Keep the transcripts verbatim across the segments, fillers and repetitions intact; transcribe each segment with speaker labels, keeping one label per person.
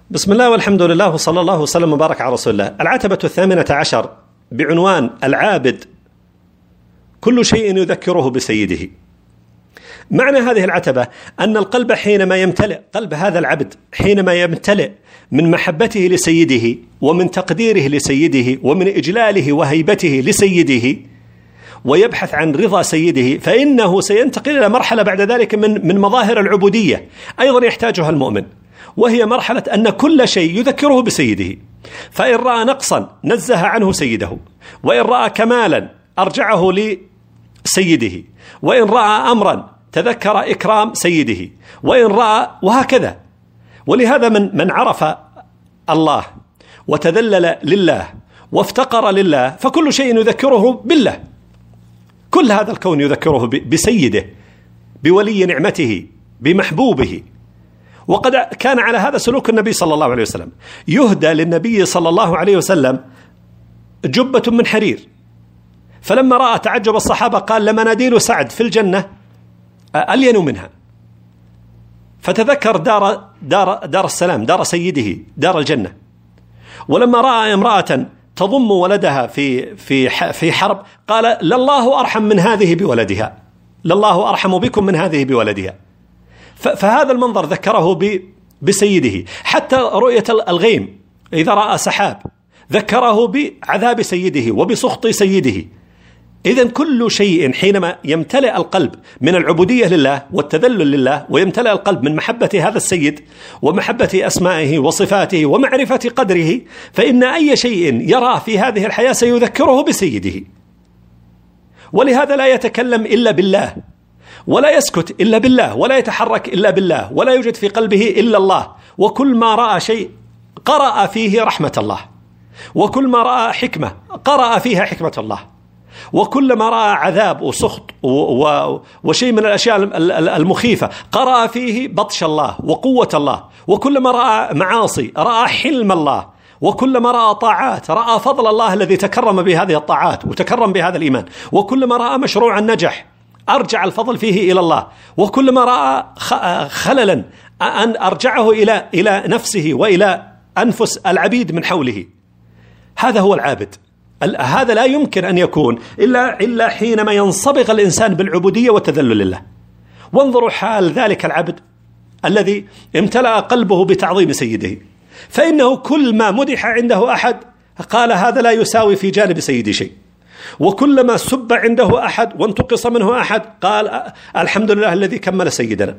Speaker 1: بسم الله والحمد لله وصلى الله وسلم وبارك على رسول الله. العتبة الثامنة عشر بعنوان العابد كل شيء يذكره بسيده. معنى هذه العتبة أن القلب حينما يمتلئ، قلب هذا العبد حينما يمتلئ من محبته لسيده ومن تقديره لسيده ومن إجلاله وهيبته لسيده ويبحث عن رضا سيده، فإنه سينتقل إلى مرحلة بعد ذلك من من مظاهر العبودية أيضا يحتاجها المؤمن، وهي مرحلة أن كل شيء يذكره بسيده. فإن رأى نقصا نزه عنه سيده، وإن رأى كمالا أرجعه لسيده، وإن رأى أمرا تذكر إكرام سيده، وإن رأى وهكذا. ولهذا من من عرف الله وتذلل لله وافتقر لله فكل شيء يذكره بالله، كل هذا الكون يذكره بسيده، بولي نعمته، بمحبوبه. وقد كان على هذا سلوك النبي صلى الله عليه وسلم. يهدى للنبي صلى الله عليه وسلم جبة من حرير، فلما رأى تعجب الصحابة قال لمناديل سعد في الجنة ألين منها، فتذكر دار, دار, دار السلام، دار سيده، دار الجنة. ولما رأى امرأة تضم ولدها في, في, في حرب قال لله أرحم من هذه بولدها، لله أرحم بكم من هذه بولدها. فهذا المنظر ذكره بسيده. حتى رؤية الغيم إذا رأى سحاب ذكره بعذاب سيده وبسخط سيده. إذن كل شيء حينما يمتلئ القلب من العبودية لله والتذلل لله، ويمتلئ القلب من محبة هذا السيد ومحبة أسمائه وصفاته ومعرفة قدره، فإن أي شيء يراه في هذه الحياة سيذكره بسيده. ولهذا لا يتكلم إلا بالله، ولا يسكت إلا بالله، ولا يتحرك إلا بالله، ولا يوجد في قلبه إلا الله. وكل ما رأى شيء قرأ فيه رحمة الله، وكل ما رأى حكمة قرأ فيها حكمة الله، وكل ما رأى عذاب وسخط وشيء من الأشياء المخيفة قرأ فيه بطش الله وقوة الله، وكل ما رأى معاصي رأى حلم الله، وكل ما رأى طاعات رأى فضل الله الذي تكرم بهذه الطاعات وتكرم بهذا الإيمان، وكل ما رأى مشروعا نجح أرجع الفضل فيه إلى الله، وكل ما رأى خللا أن أرجعه إلى إلى نفسه وإلى أنفس العبيد من حوله. هذا هو العابد. هذا لا يمكن أن يكون إلا إلا حينما ينصبغ الإنسان بالعبودية والتذلل لله. وانظروا حال ذلك العبد الذي امتلأ قلبه بتعظيم سيده، فإنه كل ما مدح عنده أحد قال هذا لا يساوي في جانب سيدي شيء، وكلما سب عنده أحد وانتقص منه أحد قال الحمد لله الذي كمل سيدنا،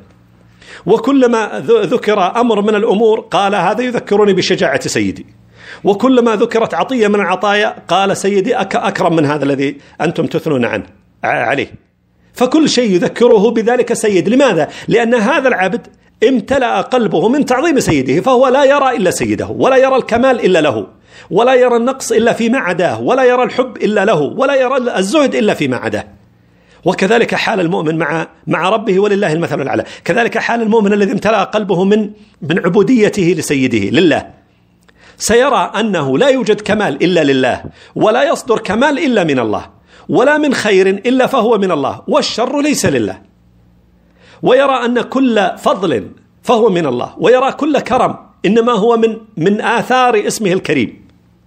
Speaker 1: وكلما ذكر أمر من الأمور قال هذا يذكرني بشجاعة سيدي، وكلما ذكرت عطية من العطايا قال سيدي أكرم من هذا الذي أنتم تثنون عنه عليه. فكل شيء يذكره بذلك السيد. لماذا؟ لأن هذا العبد امتلأ قلبه من تعظيم سيده، فهو لا يرى إلا سيده، ولا يرى الكمال إلا له، ولا يرى النقص إلا فيما عداه، ولا يرى الحب إلا له، ولا يرى الزهد إلا فيما عداه. وكذلك حال المؤمن مع مع ربه ولله المثل الأعلى. كذلك حال المؤمن الذي امتلأ قلبه من من عبوديته لسيده لله، سيرى أنه لا يوجد كمال إلا لله، ولا يصدر كمال إلا من الله، ولا من خير إلا فهو من الله، والشر ليس لله. ويرى أن كل فضل فهو من الله، ويرى كل كرم إنما هو من من آثار اسمه الكريم.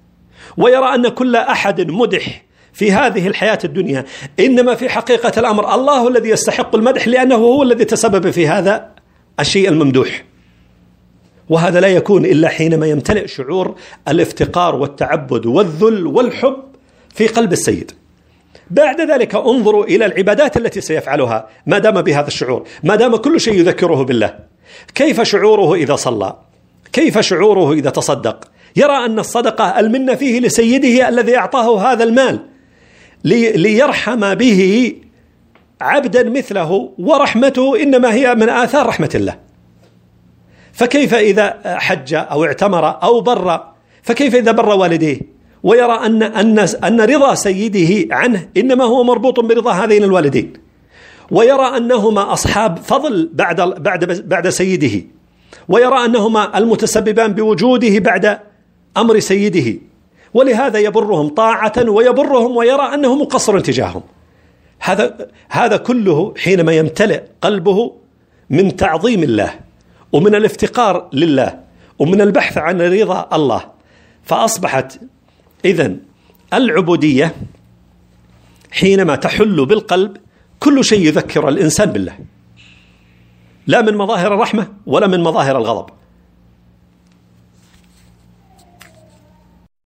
Speaker 1: ويرى أن كل أحد مدح في هذه الحياة الدنيا إنما في حقيقة الأمر الله الذي يستحق المدح، لأنه هو الذي تسبب في هذا الشيء الممدوح. وهذا لا يكون إلا حينما يمتلئ شعور الافتقار والتعبد والذل والحب في قلب السيد. بعد ذلك انظروا إلى العبادات التي سيفعلها ما دام بهذا الشعور، ما دام كل شيء يذكره بالله. كيف شعوره إذا صلى؟ كيف شعوره إذا تصدق؟ يرى أن الصدقة المنة فيه لسيده الذي أعطاه هذا المال ليرحم به عبدا مثله، ورحمته إنما هي من آثار رحمة الله. فكيف إذا حج أو اعتمر أو بر؟ فكيف إذا بر والديه ويرى أن أن أن رضا سيده عنه إنما هو مربوط برضا هذين الوالدين، ويرى أنهما أصحاب فضل بعد بعد بعد سيده، ويرى أنهما المتسببان بوجوده بعد أمر سيده، ولهذا يبرهم طاعة ويبرهم ويرى أنه مقصر تجاههم. هذا هذا كله حينما يمتلئ قلبه من تعظيم الله ومن الافتقار لله ومن البحث عن رضا الله. فأصبحت إذن العبودية حينما تحل بالقلب كل شيء يذكر الإنسان بالله، لا من مظاهر الرحمة ولا من مظاهر الغضب.